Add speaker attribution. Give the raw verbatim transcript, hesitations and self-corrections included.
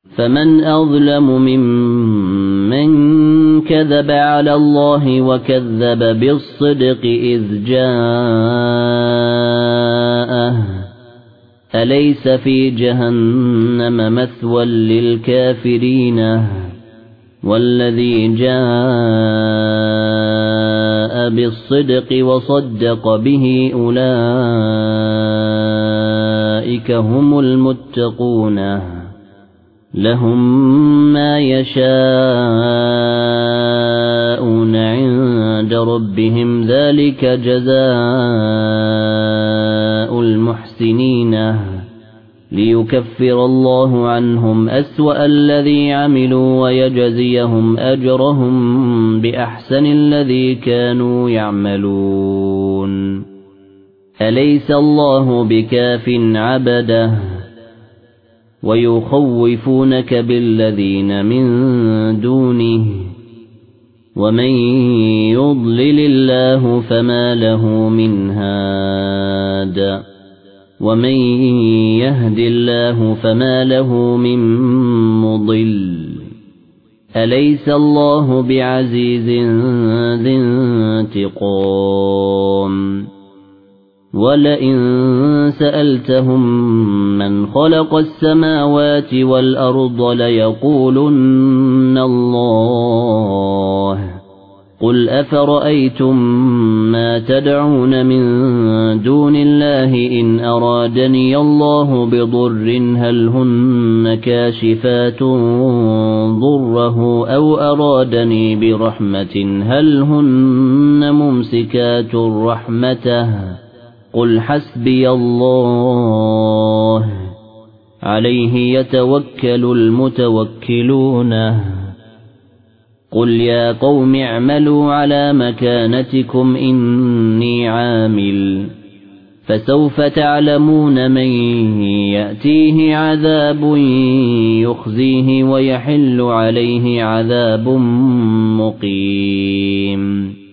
Speaker 1: فمن أظلم ممن كذب على الله وكذب بالصدق إذ جاءه أليس في جهنم مثوى للكافرين والذي جاء بالصدق وصدق به أولئك هم المتقون لهم ما يشاءون عند ربهم ذلك جزاء المحسنين ليكفر الله عنهم أسوأ الذي عملوا ويجزيهم أجرهم بأحسن الذي كانوا يعملون أليس الله بكاف عبده ويخوفونك بالذين من دونه ومن يضلل الله فما له من هاد ومن يهد الله فما له من مضل أليس الله بعزيز ذي انتقام ولئن سألتهم من خلق السماوات والأرض ليقولن الله قل أفرأيتم ما تدعون من دون الله إن أرادني الله بضر هل هن كاشفات ضره أو أرادني برحمة هل هن ممسكات رحمته قل حسبي الله عليه يتوكل المتوكلون قل يا قوم اعملوا على مكانتكم إني عامل فسوف تعلمون من يأتيه عذاب يخزيه ويحل عليه عذاب مقيم